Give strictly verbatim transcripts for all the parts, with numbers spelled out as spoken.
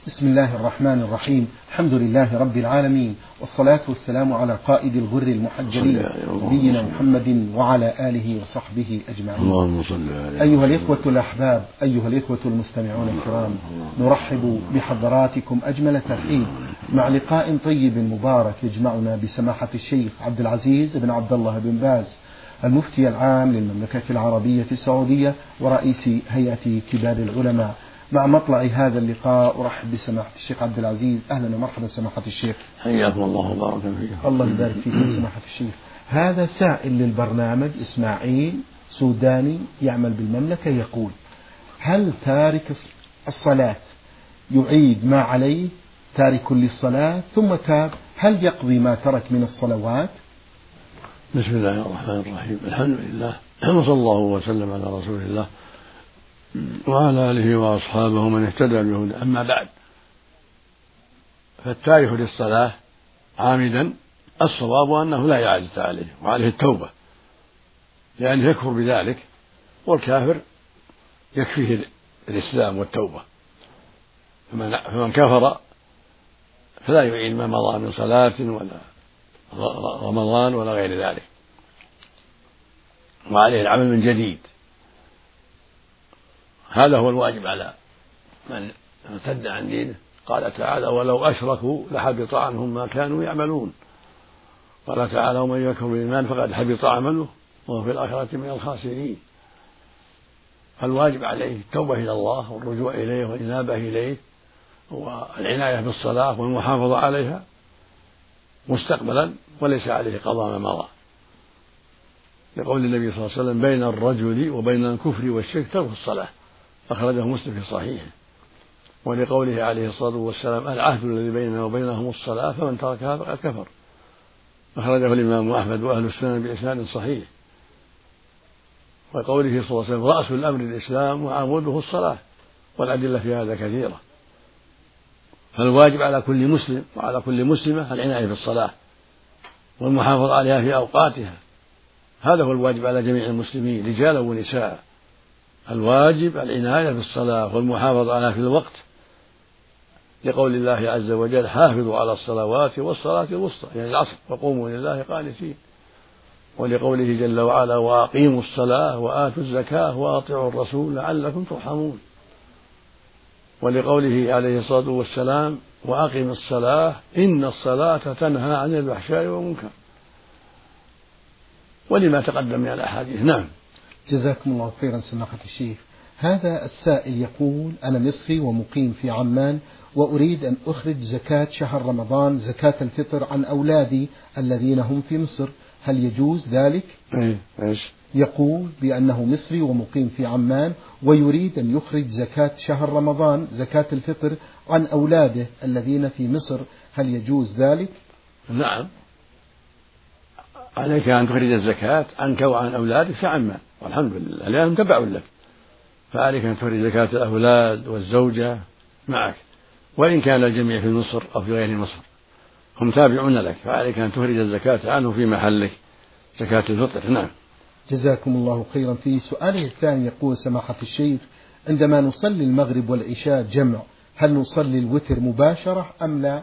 بسم الله الرحمن الرحيم. الحمد لله رب العالمين، والصلاة والسلام على قائد الغر المحجلين نبينا محمد وعلى آله وصحبه أجمعين. اللهم صل عليه. أيها الإخوة الأحباب، أيها الإخوة المستمعون الكرام، نرحب بحضراتكم أجمل ترحيب مع لقاء طيب مبارك يجمعنا بسماحة الشيخ عبد العزيز بن عبد الله بن باز المفتي العام للمملكة العربية السعودية ورئيس هيئة كبار العلماء. مع مطلع هذا اللقاء أرحب بسماحة الشيخ عبد العزيز. أهلا ومرحبا سماحة الشيخ. حياكم الله وبارك فيكم. الله يبارك فيك سماحة الشيخ. هذا سائل للبرنامج إسماعيل سوداني يعمل بالمملكة، يقول: هل تارك الصلاة يعيد ما عليه تارك للصلاة ثم تاب، هل يقضي ما ترك من الصلوات؟ بسم الله الرحمن الرحيم. الحمد لله وصلى الله وسلم على رسول الله وعلى آله وأصحابه من اهتدى بهداه. أما بعد، فالتارك للصلاة عامدا الصواب أنه لا إعادة عليه وعليه التوبة، لأنه يكفر بذلك، والكافر يكفيه الإسلام والتوبة. فمن, فمن كفر فلا يعيد ما مضى من صلاة ولا رمضان ولا غير ذلك، وعليه العمل من جديد. هذا هو الواجب على من ارتد عن دينه. قال تعالى: ولو أشركوا لحبط عنهم ما كانوا يعملون. قال تعالى: ومن يكفر بالإيمان فقد حبط عمله وهو في الآخرة من الخاسرين. فالواجب عليه التوبة إلى الله والرجوع إليه والإنابة إليه والعناية بالصلاة والمحافظة عليها مستقبلا، وليس عليه قضاء ما مضى، لقول النبي صلى الله عليه وسلم: بين الرجل وبين الكفر والشرك ترك الصلاة، أخرجه مسلم في صحيحه. ولقوله عليه الصلاة والسلام: العهد الذي بيننا وبينهم الصلاة فمن تركها فقد كفر، أخرجه الإمام أحمد وأهل السنن بإسناد صحيح. وقوله صلى الله عليه وسلم: رأس الأمر الإسلام وعموده الصلاة، والأدلة في هذا كثيرة. فالواجب على كل مسلم وعلى كل مسلمة العناية بالصلاة والمحافظة عليها في أوقاتها. هذا هو الواجب على جميع المسلمين رجالا ونساء. الواجب العناية بالصلاة والمحافظة عليها في الوقت، لقول الله عز وجل: حافظوا على الصلوات والصلاة الوسطى، يعني العصر، وقوموا لله قانتين. ولقوله جل وعلا: وأقيموا الصلاة وآتوا الزكاة وأطيعوا الرسول لعلكم ترحمون. ولقوله عليه الصلاة والسلام: وأقم الصلاة إن الصلاة تنهى عن الفحشاء والمنكر، ولما تقدم من الأحاديث. نعم. جزاكم الله خيرا سماحة الشيخ. هذا السائل يقول: أنا مصري ومقيم في عمان، وأريد أن أخرج زكاة شهر رمضان، زكاة الفطر، عن أولادي الذين هم في مصر، هل يجوز ذلك؟ إيش؟ يقول بأنه مصري ومقيم في عمان ويريد أن يخرج زكاة شهر رمضان، زكاة الفطر، عن أولاده الذين في مصر، هل يجوز ذلك؟ نعم، عليك أن تخرج الزكاة عنك وعن أولادك في عمان، والحمد لله لأنهم تبع لك، فعليك أن تخرج زكاة الأولاد والزوجة معك، وإن كان الجميع في مصر أو في غير مصر هم تابعون لك، فعليك أن تخرج الزكاة عنه في محلك، زكاة الفطر. نعم. جزاكم الله خيرا. في سؤاله الثاني يقول سماحة الشيخ: عندما نصلي المغرب والعشاء جمع، هل نصلي الوتر مباشرة أم لا؟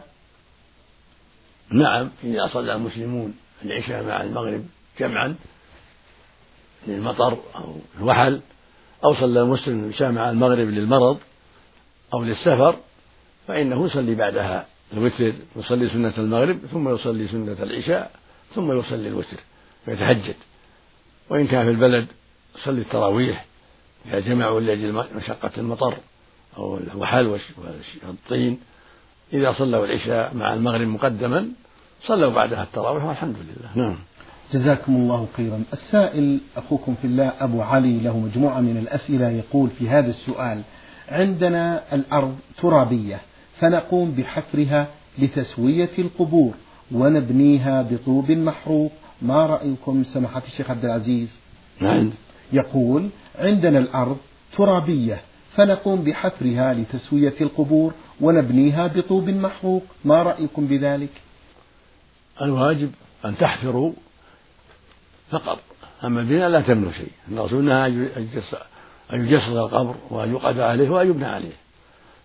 نعم، إذا صلى المسلمون العشاء مع المغرب جمعا للمطر أو الوحل، أو صلى المسلم العشاء مع المغرب للمرض أو للسفر، فإنه يصلي بعدها الوتر، يصلي سنة المغرب ثم يصلي سنة العشاء ثم يصلي الوتر ويتهجد. وإن كان في البلد يصلي التراويح إذا جمعوا لأجل مشقة المطر أو الوحل والطين. إذا صلوا العشاء مع المغرب مقدما صلوا بعدها التراويح، والحمد لله. نعم. جزاكم الله خيرا. السائل أخوكم في الله أبو علي له مجموعة من الأسئلة، يقول في هذا السؤال: عندنا الأرض ترابية فنقوم بحفرها لتسوية القبور ونبنيها بطوب محروق، ما رأيكم سماحة الشيخ عبد العزيز؟ نعم. يقول: عندنا الأرض ترابية فنقوم بحفرها لتسوية القبور ونبنيها بطوب محروق، ما رأيكم بذلك؟ الواجب أن تحفروا فقط، أما البناء لا تبنوا شيء. الرسول نهى أن يجسد القبر وأن يقعد عليه وأن يبنى عليه،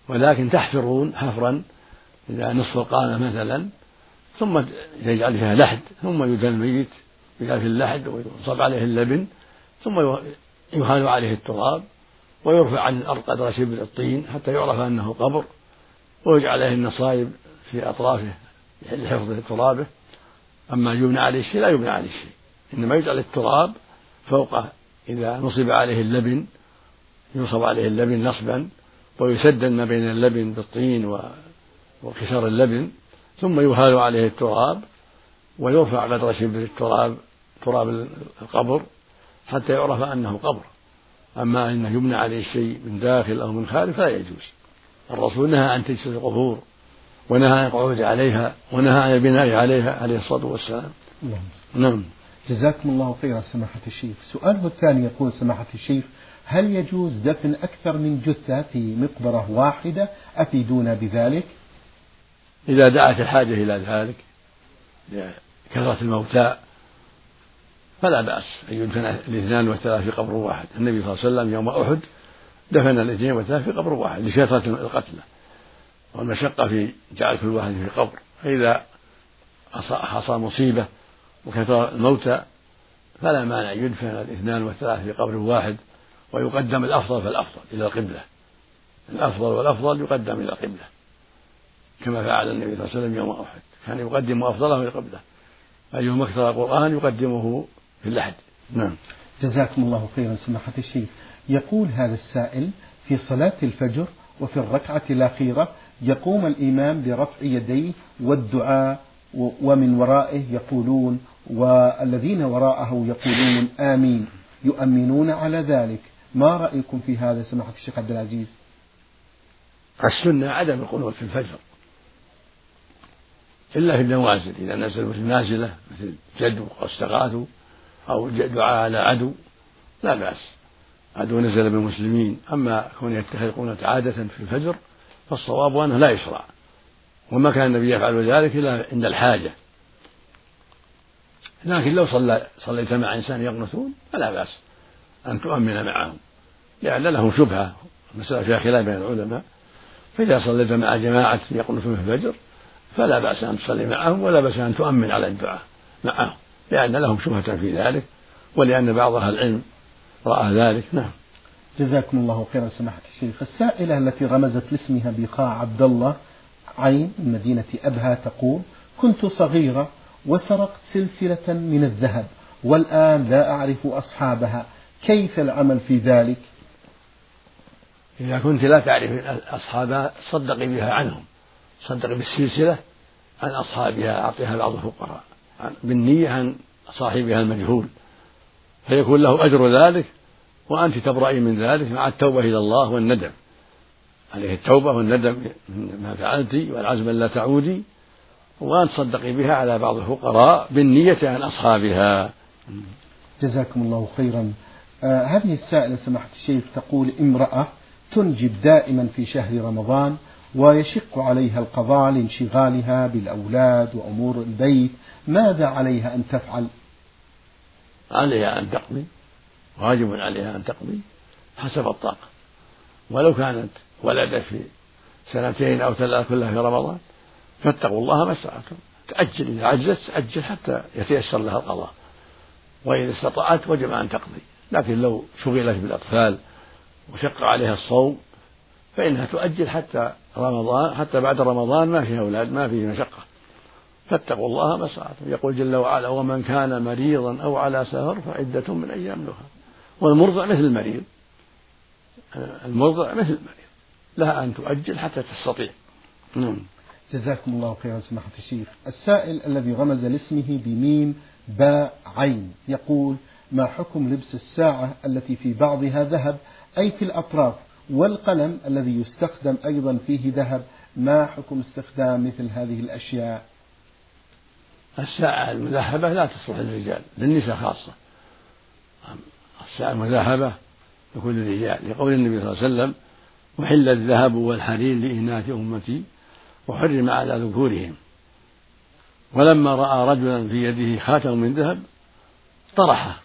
ولكن تحفرون حفرا إلى نصف القامة مثلا، ثم يجعل فيها لحد، ثم يدفن الميت يجعل في اللحد ويصب عليه اللبن، ثم يهال عليه التراب ويرفع عن الأرض قدر شبر الطين حتى يعرف أنه قبر، ويجعل عليه النصائب في أطرافه لحفظ ترابه. أما يبنى عليه شيء لا يبنى عليه شيء، إنما يجعل التراب فوقه إذا نصب عليه اللبن، ينصب عليه اللبن نصبا ويسدد ما بين اللبن بالطين وكسر اللبن، ثم يهال عليه التراب ويرفع قدر شبر التراب تراب القبر حتى يعرف أنه قبر. أما أنه يبنى عليه شيء من داخل أو من خارج فلا يجوز. الرسول نهى عن تجسيس القبور، ونهى عن القعود عليها، ونهى عن البناء عليها عليه الصلاة والسلام. نعم. جزاكم الله خيرا سماحة الشيخ. سؤاله الثاني يقول سماحة الشيخ: هل يجوز دفن أكثر من جثة في مقبرة واحدة؟ أفيدونا بذلك. إذا دعت الحاجة إلى ذلك لكثرة الموتى فلا بأس أن يدفن الاثنان والثلاث في قبر واحد. النبي صلى الله عليه وسلم يوم أحد دفن الاثنين والثلاث في قبر واحد لكثرة القتلى والمشقة في جعل كل واحد في قبر. فإذا حصل مصيبة وكثر الموتى فلا مانع يدفن الاثنان والثلاث في قبر واحد، ويقدم الأفضل فالأفضل إلى القبلة. الأفضل والأفضل يقدم إلى القبلة كما فعل النبي صلى الله عليه وسلم يوم أحد، كان يقدم أفضله إلى القبلة. أيهما أكثر القرآن يقدمه في اللحد. نعم. جزاكم الله خيرا سماحة الشيخ. يقول هذا السائل: في صلاة الفجر وفي الركعة الأخيرة يقوم الإمام برفع يديه والدعاء، ومن ورائه يقولون والذين وراءه يقولون آمين، يؤمنون على ذلك، ما رأيكم في هذا سماحة الشيخ عبد العزيز؟ السنة عدم القنوت في الفجر إلا في النوازل، إذا نزلوا في النازلة مثل جدوا واستغاثوا أو دعاء على عدو لا بأس، عدو نزل بالمسلمين. أما كون يتخذ قنوت عادة في الفجر فالصواب أنه لا يشرع، وما كان النبي يفعل ذلك إلا عند الحاجة. لكن لو صلى صليت مع إنسان يقنطون فلا بأس أن تؤمن معهم، لأن لهم شبهة، مسألة فيها خلاف بين العلماء. فإذا صليت مع جماعة يقنطون في الفجر فلا بأس أن تصلي معهم، ولا بأس أن تؤمن على الدعاء معهم، لأن لهم شبهة في ذلك، ولأن بعض أهل العلم رأى ذلك. نعم. جزاكم الله خيرا سماحة الشيخ. السائلة التي رمزت لاسمها بقاع عبد الله عين من مدينة أبها تقول: كنت صغيرة وسرقت سلسلة من الذهب والآن لا أعرف أصحابها، كيف العمل في ذلك؟ إذا كنت لا تعرف أصحابها صدقي بها عنهم، صدقي بالسلسلة عن أصحابها، أعطيها بعض الفقراء بالنية عن صاحبها المجهول، فيكون له أجر ذلك وأنت تبرئي من ذلك مع التوبة إلى الله والندم. عليه التوبة والندم ما فعلت والعزم لا تعودي، وأن تصدقي بها على بعض الفقراء بالنية عن أصحابها. جزاكم الله خيرا. آه هذه السائلة سماحة الشيخ تقول: امرأة تنجب دائما في شهر رمضان ويشق عليها القضاء لانشغالها بالأولاد وأمور البيت، ماذا عليها أن تفعل؟ عليها أن تقضي، واجب عليها أن تقضي حسب الطاقة، ولو كانت ولدت في سنتين أو ثلاث كلها في رمضان فاتقوا الله ما استطعتم، تأجل إذا عجزت أجل حتى يتيسر لها القضاء، وإذا استطاعت وجب أن تقضي. لكن لو شغلت بالأطفال وشق عليها الصوم فإنها تؤجل حتى رمضان، حتى بعد رمضان ما فيه أولاد ما فيه مشقة، فاتقوا الله ما استطعتم. يقول جل وعلا: ومن كان مريضا أو على سفر فعدة من أيام أخرى. والمرضع مثل المريض، المرضع مثل المريض لها أن تؤجل حتى تستطيع. نعم. جزاكم الله خيرا سماحة الشيخ. السائل الذي رمز لاسمه بميم باء عين يقول: ما حكم لبس الساعة التي في بعضها ذهب أي في الأطراف، والقلم الذي يستخدم أيضا فيه ذهب، ما حكم استخدام مثل هذه الأشياء؟ الساعة المذهبة لا تصلح للرجال، للنساء خاصة. الساعة المذهبة لكل الرجال، لقول النبي صلى الله عليه وسلم: وحل الذهب والحرير لإناث أمتي وحرم على ذكورهم. ولما رأى رجلا في يده خاتم من ذهب طرحه،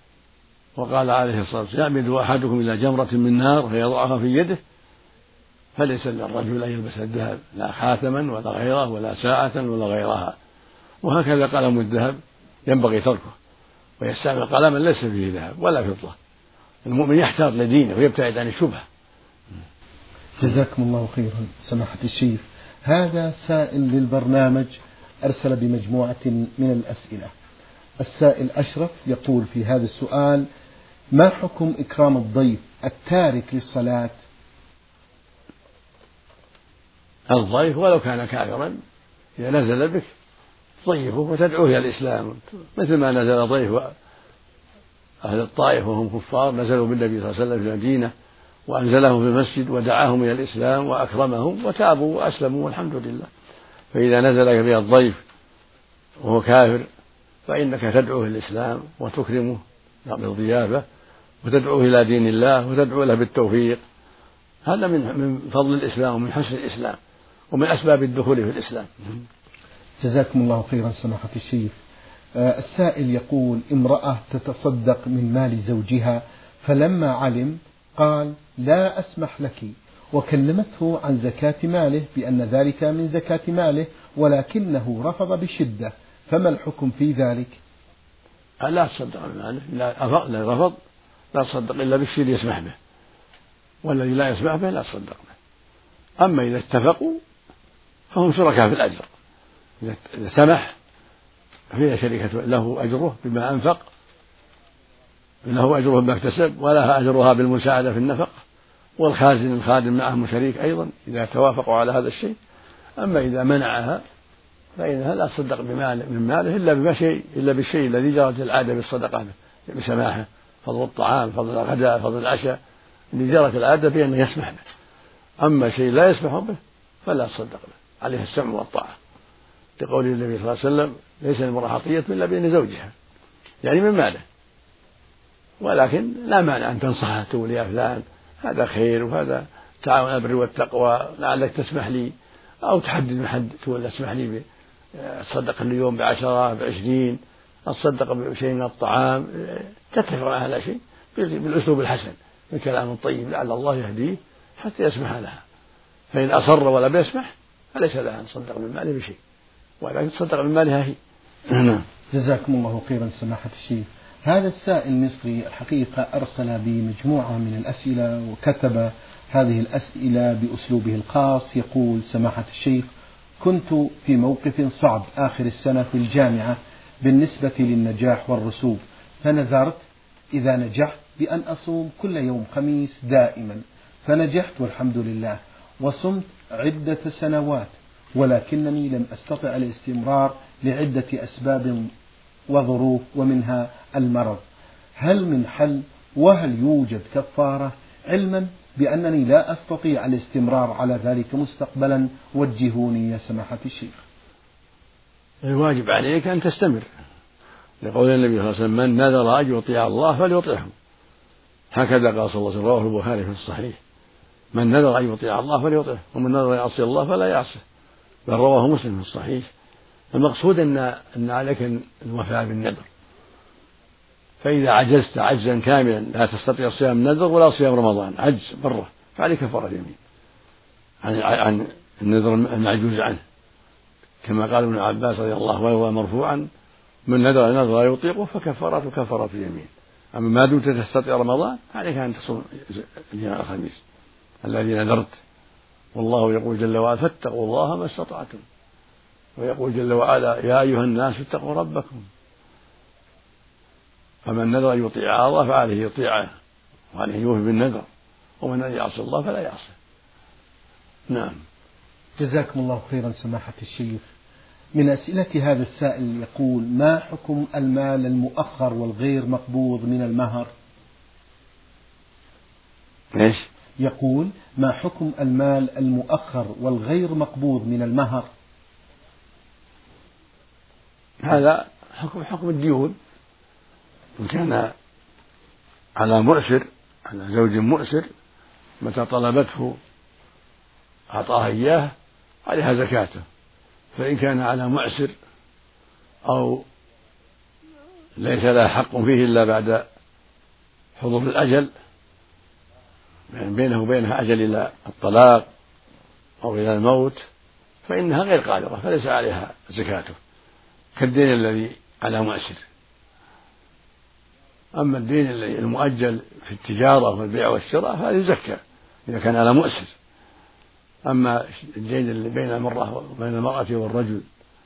وقال عليه الصلاة والسلام: يعمد أحدكم إلى جمرة من نار فيضعها في يده فليس للرجل أن يلبس الذهب لا خاتما ولا غيره ولا ساعة ولا غيرها. وهكذا قلم الذهب ينبغي تركه ويستعمل قلما ليس فيه ذهب ولا فضة. المؤمن يحتاط لدينه ويبتعد عن الشبهة. جزاكم الله خيرا سماحة الشيخ. هذا سائل للبرنامج أرسل بمجموعة من الأسئلة. السائل أشرف يقول في هذا السؤال: ما حكم إكرام الضيف التارك للصلاة؟ الضيف ولو كان كافرا إذا نزل بك ضيفه وتدعوه إلى الإسلام، مثل ما نزل ضيف أهل الطائف وهم كفار نزلوا بالنبي صلى الله عليه وسلم في المدينة وأنزلهم في المسجد ودعاهم إلى الإسلام وأكرمهم وتابوا وأسلموا والحمد لله. فإذا نزل بك الضيف وهو كافر فإنك تدعوه إلى الإسلام وتكرمه بالضيافة وتدعوه إلى دين الله وتدعو له بالتوفيق. هذا من من فضل الإسلام ومن حسن الإسلام ومن أسباب الدخول في الإسلام. جزاكم الله خيرا سماحة الشيخ. آه السائل يقول: امرأة تتصدق من مال زوجها فلما علم قال لا أسمح لك، وكلمته عن زكاة ماله بأن ذلك من زكاة ماله ولكنه رفض بشدة، فما الحكم في ذلك؟ لا تصدق بماله، لا رفض لا تصدق إلا بالشيء اللي يسمح به، والذي لا يسمح به لا تصدق به. أما إذا اتفقوا فهم شركاء في الأجر، إذا سمح فهي شركة له أجره بما أنفق، له أجره بما اكتسب ولها أجرها بالمساعدة في النفق، والخازن الخادم معهم شريك أيضا إذا توافقوا على هذا الشيء. أما إذا منعها فإنها لا تصدق بمال من ماله إلا بما شيء إلا بالشيء الذي جرت العادة بالصدقة بسماحه، فضل الطعام، فضل الغداء، فضل العشاء، اللي جرت العادة بأنه يسمح به. أما شيء لا يسمح به فلا تصدق به، عليه السمع والطاعة، لقول النبي صلى الله عليه وسلم: ليس للمرأة عطية إلا بإذن زوجها، يعني من ماله. ولكن لا مانع أن تنصحه تقول: يا فلان هذا خير وهذا تعاون على البر والتقوى، لعلك تسمح لي، أو تحدد محد تقول: اسمح لي تصدق اليوم بعشرة بعشرين، أتصدق بشيء من الطعام، تتفق على شيء بالأسلوب الحسن بالكلام الطيب لعل الله يهديه حتى يسمح لها. فإن أصر ولا بيسمح فليس لها أن تصدق من ماله بشيء، ولكن تصدق من مالها هي. جزاكم الله خيرا سماحة الشيخ. هذا السائل مصري الحقيقة أرسل بمجموعة من الأسئلة وكتب هذه الأسئلة بأسلوبه الخاص. يقول: سماحة الشيخ، كنت في موقف صعب آخر السنة في الجامعة بالنسبة للنجاح والرسوب، فنذرت إذا نجحت بأن أصوم كل يوم خميس دائما، فنجحت والحمد لله، وصمت عدة سنوات، ولكنني لم أستطع الاستمرار لعدة أسباب وظروف ومنها المرض. هل من حل؟ وهل يوجد كفارة؟ علما بأنني لا أستطيع الاستمرار على ذلك مستقبلا، وجهوني يا سماحة الشيخ. الواجب عليك أن تستمر، لقول النبي صلى الله عليه وسلم: من نذر أن يطيع الله فليطعه. هكذا قال صلى الله عليه وسلم، رواه البخاري في الصحيح: من نذر أن يطيع الله فليطعه، ومن نذر أن يعصي الله فلا يعصه، بل رواه مسلم في الصحيح. المقصود أن أن عليك الوفاء بالنذر، فإذا عجزت عجزا كاملا لا تستطيع صيام النذر ولا صيام رمضان، عجز بره، فعليك كفارة يمين عن عن النذر المعجوز عنه، كما قال ابن عباس رضي الله عنه مرفوعا: من نذر نذر لا يطيقه فكفارته كفارة يمين. أما ما دمت تستطيع رمضان عليك أن تصوم أيام الخميس الذي نذرت. والله يقول جل وعلا: فاتقوا الله ما استطعتم، ويقول جل وعلا: يا أيها الناس اتقوا ربكم. فمن نذر أن يطيع الله فعليه يطيعه وعليه يوفي بالنذر، ومن أن يعصي الله فلا يعصي. نعم. جزاكم الله خيرا سماحة الشيخ. من أسئلة هذا السائل يقول: ما حكم المال المؤخر والغير مقبوض من المهر؟ إيش؟ يقول: ما حكم المال المؤخر والغير مقبوض من المهر؟ هذا حكم حكم الديون، إن كان على مؤسر، على زوج مؤسر، متى طلبته أعطاها إياه عليها زكاته. فإن كان على معسر أو ليس لها حق فيه إلا بعد حضور الأجل، بينه وبينها أجل إلى الطلاق أو إلى الموت فإنها غير قادرة فليس عليها زكاته كالدين الذي على مؤسر. أما الدين المؤجل في التجارة والبيع والشراء فهذا يزكى إذا كان على مؤسر. أما الدين اللي بين المرأة وبين المرأة والرجل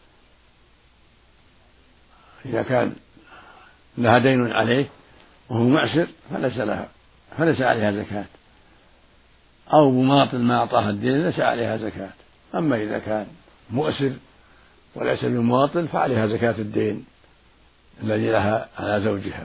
إذا كان لها دين عليه وهو معسر فليس لها فليس عليها زكاة، أو مماطل ما أعطاها الدين ليس عليها زكاة. أما إذا كان مؤسر وليس بمماطل فعليها زكاة الدين الذي لها على زوجها.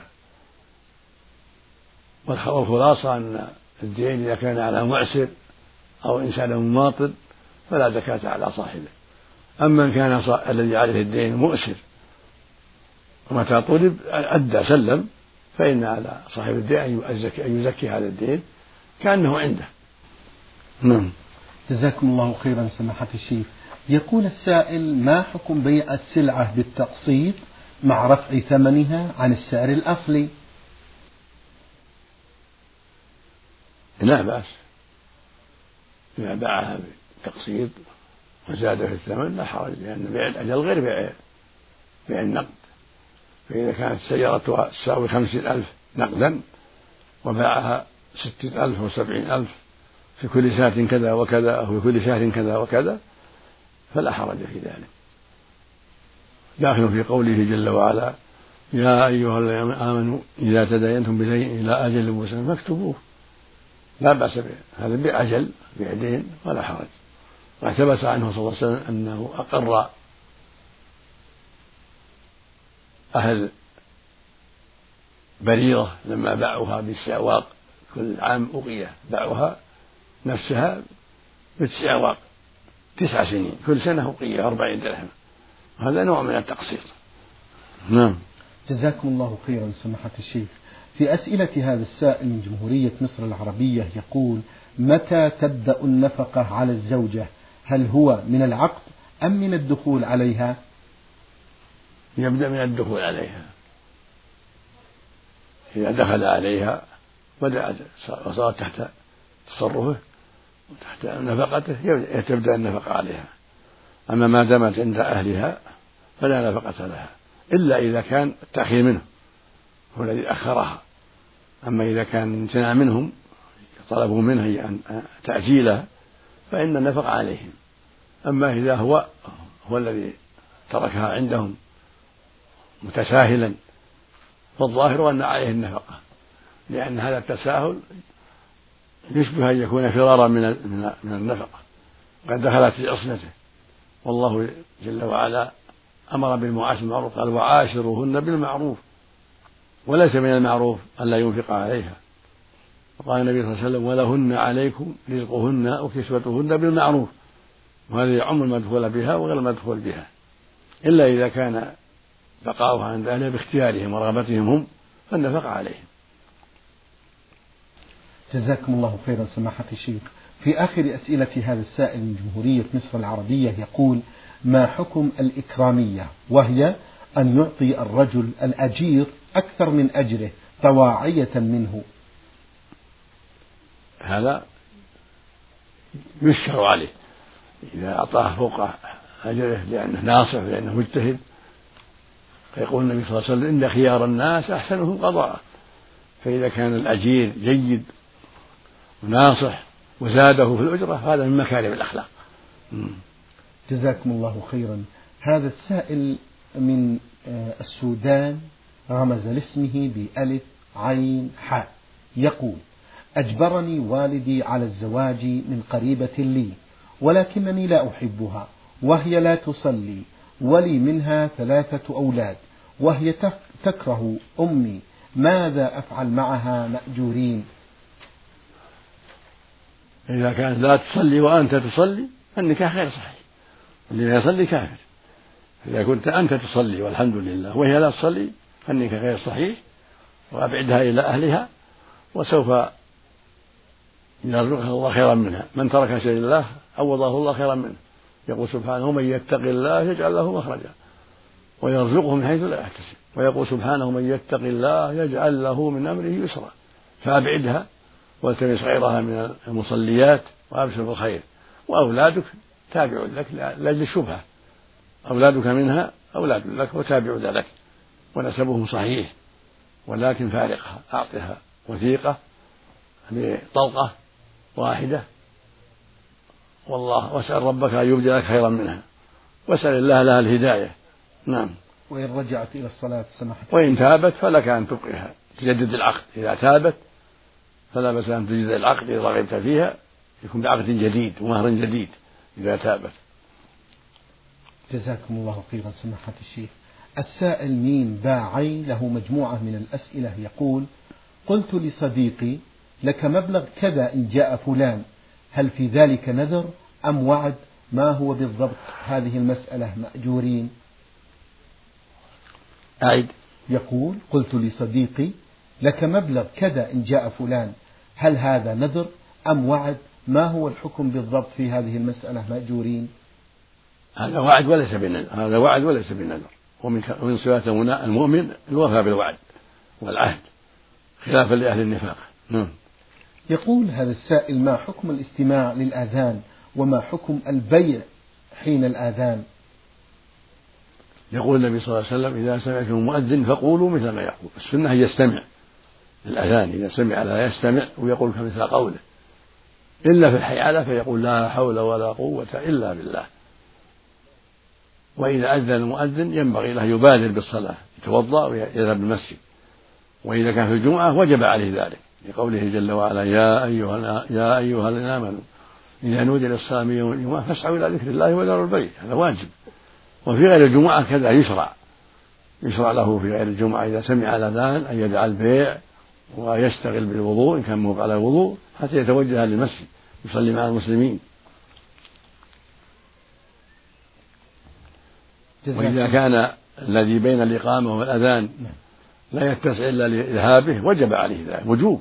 والخلاصة أن الدين إذا كان على معسر أو إنسان مماطل فلا زكاة على صاحبه. أما إن كان الذي عليه الدين مؤسر ومتى طلب أدى سلم فإن على صاحب الدين أن يزكي هذا الدين كأنه عنده. نعم. جزاكم الله خيرا سماحة الشيخ. يقول السائل: ما حكم بيع السلعة بالتقسيط مع رفع ثمنها عن السعر الأصلي؟ لا بأس إذا باعها بالتقسيط وزاد في الثمن لا حرج، لأن بيع الأجل غير بيع بيع النقد. فإذا كانت سيارتها تساوي خمسين ألف نقدا وباعها ستين ألف وسبعين ألف في كل سنة كذا وكذا أو في كل شهر كذا وكذا فلا حرج في ذلك. داخل في قوله جل وعلا: يا أيها الذين آمنوا إذا تداينتم بدين إلى أجل مسمى فاكتبوه. لا بأس به، هذا بأجل بعدين ولا حرج. واحتبس عنه صلى الله عليه وسلم أنه أقر أهل بريرة لما باعوها بالسعواق كل عام أقية، باعوها نفسها بالسعواق تسع سنين كل سنة أقية أربعين درهم، هذا نوع من التقسيط. نعم. جزاكم الله خيرا سماحة الشيخ. في أسئلة هذا السائل من جمهورية مصر العربية يقول: متى تبدأ النفقة على الزوجة؟ هل هو من العقد أم من الدخول عليها؟ يبدأ من الدخول عليها. إذا دخل عليها بدأت وصارت تحت تصرفه وتحت نفقته تبدأ النفقة عليها. أما ما دامت عند أهلها فلا نفقة لها إلا إذا كان التأخير منه هو الذي أخرها. أما إذا كان امتنع منهم طلبوا منه أن تأجيلها فإن النفقة عليهم. أما إذا هو هو الذي تركها عندهم متساهلا فالظاهر أن عليه النفقة، لأن هذا التساهل يشبه أن يكون فرارا من من النفقة قد دخلت في عصمته. والله جل وعلا أمر بالمعاشرة بالمعروف، قال: وعاشروهن بالمعروف، وليس من المعروف أن لا ينفق عليها. وقال النبي صلى الله عليه وسلم: ولهن عليكم رزقهن وكسوتهن بالمعروف. وهذا يعم المدخول بها وغير المدخول بها، إلا إذا كان بقاؤها عند أهلها باختيارهم ورغبتهم هم فالنفقة عليهم. جزاكم الله خيرا سماحة الشيخ. في آخر أسئلة هذا السائل من جمهورية مصر العربية يقول: ما حكم الإكرامية، وهي أن يعطي الرجل الأجير أكثر من أجره طواعية منه؟ هذا يشكر عليه إذا أعطاه فوق أجره لأنه ناصح لأنه مجتهد. فيقول النبي صلى الله عليه وسلم: إن خيار الناس أحسنهم قضاء. فإذا كان الأجير جيد وناصح وزاده في الأجرة هذا من مكارم الأخلاق. جزاكم الله خيرا. هذا السائل من السودان رمز لاسمه بألف عين حاء يقول: أجبرني والدي على الزواج من قريبة لي ولكنني لا أحبها، وهي لا تصلي، ولي منها ثلاثة أولاد، وهي تكره أمي، ماذا أفعل معها مأجورين؟ إذا كانت لا تصلي وأنت تصلي فالنكاح غير صحيح، اللي لا يصلي كافر. إذا كنت أنت تصلي والحمد لله وهي لا تصلي فالنكاح غير صحيح، وأبعدها إلى أهلها وسوف يرزقها الله خيرا منها. من ترك شيء لله عوضه الله خيرا منه. يقول سبحانه: من يتق الله يجعل له مخرجا ويرزقه من حيث لا يحتسب. ويقول سبحانه: من يتق الله يجعل له من أمره يسرا. فأبعدها والتمس غيرها من المصليات وأبشر بالخير. وأولادك تابع لك لأجل الشبهة، أولادك منها أولاد لك وتابع لك ونسبهم صحيح، ولكن فارقها، أعطها وثيقة بطلقة واحدة، والله واسأل ربك أن يبدلك خيرا منها، واسأل الله لها الهداية. نعم. وإن رجعت إلى الصلاة سمحت، وإن تابت فلك أن تبقيها، تجدد العقد. إذا تابت فلا بأس أن تجدد العقد إذا رغبت فيها، يكون بعقد جديد ومهر جديد إذا تابت. جزاكم الله خيرا سماحة الشيخ. السائل ميم باعي له مجموعة من الأسئلة يقول: قلت لصديقي لك مبلغ كذا إن جاء فلان، هل في ذلك نذر أم وعد؟ ما هو بالضبط هذه المسألة مأجورين؟ أعد. يقول: قلت لصديقي لك مبلغ كذا إن جاء فلان، هل هذا نذر أم وعد؟ ما هو الحكم بالضبط في هذه المسألة مأجورين؟ هذا وعد وليس بنذر، هذا وعد وليس بنذر، ومن صفات المؤمن الوفاء بالوعد والعهد خلافا لأهل النفاق. نعم. يقول هذا السائل: ما حكم الاستماع للآذان وما حكم البيع حين الآذان؟ يقول النبي صلى الله عليه وسلم: إذا سمعتم المؤذن فقولوا مثل ما يقول. السنة هي يستمع الأذان، إذا سمع لا يستمع ويقول كمثل قوله، إلا في الحيعلة فيقول لا حول ولا قوة إلا بالله. وإذا أذن المؤذن ينبغي له يبادر بالصلاة، يتوضأ ويذهب المسجد. وإذا كان في الجمعة وجب عليه ذلك، لقوله جل وعلا: يا أيها يا أيها الذين آمنوا إذا نودي للصلاة من يوم الجمعة فاسعوا إلى ذكر الله وذروا البيع. هذا واجب. وفي غير الجمعة كذا يشرع يشرع له في غير الجمعة إذا سمع الأذان أن يدع البيع ويشتغل بالوضوء إن كان موقع على الوضوء حتى يتوجه للمسجد يصلي مع المسلمين. وإذا كان الذي بين الإقامة والأذان لا يتسع إلا لذهابه وجب عليه ذلك وجوب.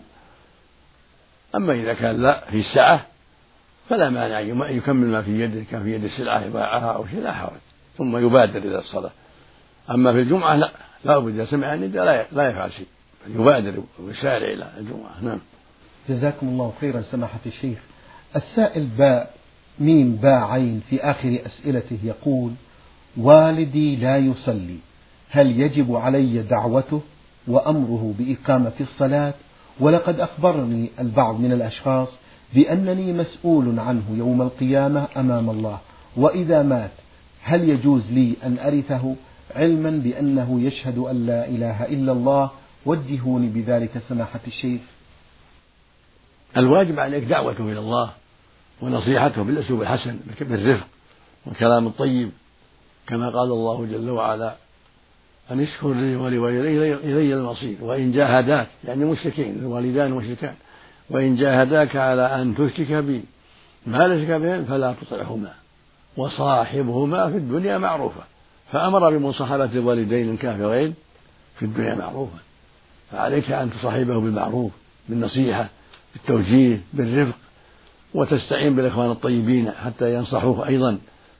أما إذا كان لا في السعة فلا مانع يكمل ما في يده، كان في يد السلعة يباعها أو شيء لا حرج، ثم يبادر إلى الصلاة. أما في الجمعة لا لا بد إذا سمع النداء لا يفعل شيء، يبادر ويسارع إلى الجمعة. نعم. جزاكم الله خيرا سماحة الشيخ. السائل باء ميم باء عين في آخر أسئلته يقول: والدي لا يصلي، هل يجب علي دعوته وأمره بإقامة الصلاة؟ ولقد أخبرني البعض من الأشخاص بأنني مسؤول عنه يوم القيامة أمام الله، وإذا مات هل يجوز لي أن أرثه علما بأنه يشهد أن لا إله إلا الله؟ وجهوني بذلك سماحة الشيخ. الواجب عليك دعوته إلى الله ونصيحته بالأسلوب الحسن بالرفق والكلام الطيب، كما قال الله جل وعلا: أن اشكر لي ولوالدي إلي المصير وإن جاهداك، يعني مشركين الوالدان مشركان، وإن جاهداك على أن تشرك بي ما ليس بهم فلا تطعهما وصاحبهما في الدنيا معروفة. فأمر بمصاحبة الوالدين الكافرين في الدنيا معروفة، فعليك أن تصاحبه بالمعروف بالنصيحة بالتوجيه بالرفق، وتستعين بالإخوان الطيبين حتى ينصحوه أيضا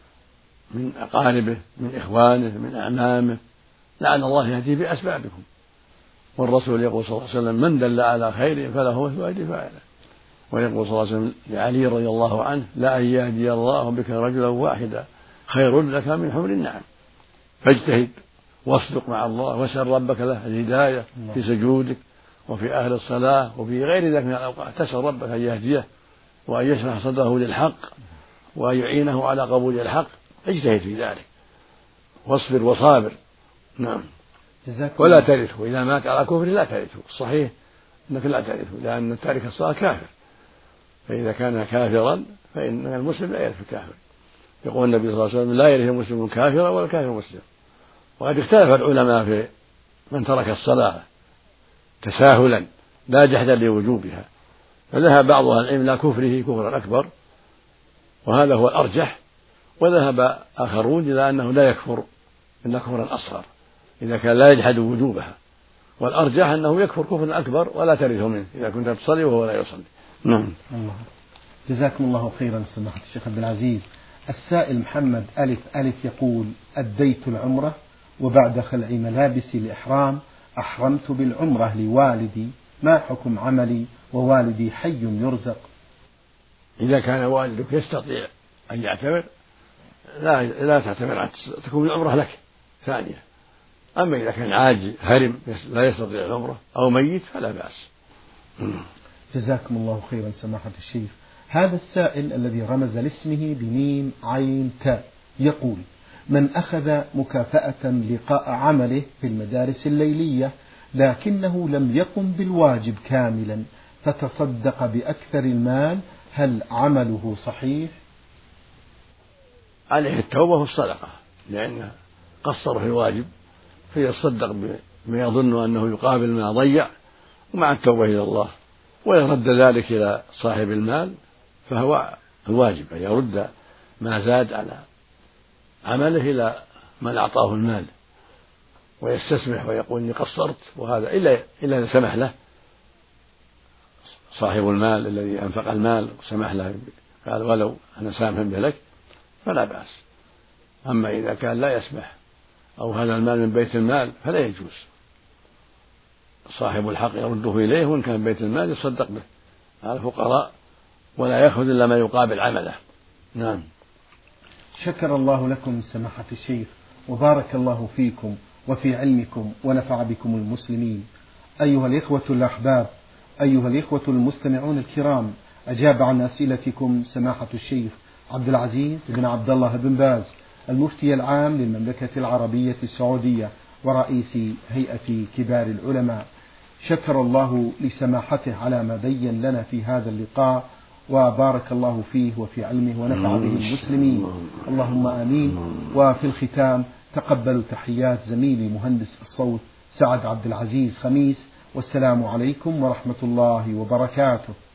من أقاربه من إخوانه من أعمامه، لعل الله يهدي بأسبابكم. والرسول يقول صلى الله عليه وسلم: من دل على خير فله مثل أجر فاعله. ويقول صلى الله عليه وسلم لعلي رضي الله عنه: لا أن يهدي الله بك رجلا واحدا خير لك من حمر النعم. فاجتهد واصدق مع الله واسأل ربك له الهداية في سجودك وفي أهل الصلاة وفي غير ذلك من الأوقات، تسأل ربك أن يهديه وأن يشرح صدره للحق وأن يعينه على قبول الحق. اجتهد في ذلك واصبر وصابر. نعم. ولا ترثه إذا مات على كفر، لا ترثه. الصحيح أنك لا ترثه، لأن تارك الصلاة كافر، فإذا كان كافرا فإن المسلم لا يرث الكافر. يقول النبي صلى الله عليه وسلم: لا يرث المسلم الكافر ولا الكافر المسلم. وقد اختلف العلماء في من ترك الصلاة تساهلا لا جحدا لوجوبها، فذهب بعض أهل العلم إلى كفره كفرا أكبر، وهذا هو الأرجح، وذهب آخرون إلى أنه لا يكفر إلا كفرا أصغر إذا كان لا يجحد وجوبها، والأرجح أنه يكفر كفرا أكبر ولا ترثه منه إذا كنت تصلي وهو لا يصلي. نعم. الله. جزاكم الله خيرا سماحة الشيخ عبد العزيز. السائل محمد ألف ألف يقول: أديت العمرة وبعد خلع ملابس الإحرام أحرمت بالعمرة لوالدي، ما حكم عملي ووالدي حي يرزق؟ إذا كان والدك يستطيع أن يعتمر لا لا تعتمر، تكون العمرة لك ثانية. أما إذا كان عاجز هرم لا يستطيع العمرة أو ميت فلا بأس. جزاكم الله خيرا سماحة الشيخ. هذا السائل الذي رمز لاسمه بميم عين تاء يقول: من أخذ مكافأة لقاء عمله في المدارس الليلية لكنه لم يقم بالواجب كاملا فتصدق بأكثر المال، هل عمله صحيح؟ عليه التوبة والصدقة، لأنه قصر في الواجب فيصدق بما يظن أنه يقابل ما ضيع، ومع التوبة إلى الله. ويرد ذلك إلى صاحب المال فهو الواجب أن يرد ما زاد على عمله إلى من أعطاه المال، ويستسمح ويقول إني قصرت، وهذا إلا إلا إذا سمح له صاحب المال الذي أنفق المال وسمح له قال ولو أنا سامح به لك فلا بأس. أما إذا كان لا يسمح أو هذا المال من بيت المال فلا يجوز، صاحب الحق يرده إليه، وإن كان بيت المال يصدق به على الفقراء ولا يأخذ إلا ما يقابل عمله. نعم. شكر الله لكم سماحة الشيخ، وبارك الله فيكم وفي علمكم ونفع بكم المسلمين. أيها الإخوة الأحباب، أيها الإخوة المستمعون الكرام، أجاب عن أسئلتكم سماحة الشيخ عبد العزيز بن عبد الله بن باز، المفتي العام للمملكة العربية السعودية ورئيس هيئة كبار العلماء. شكر الله لسماحته على ما بين لنا في هذا اللقاء، وبارك الله فيه وفي علمه ونفع به المسلمين، اللهم آمين. وفي الختام تقبلوا تحيات زميلي مهندس الصوت سعد عبد العزيز خميس، والسلام عليكم ورحمة الله وبركاته.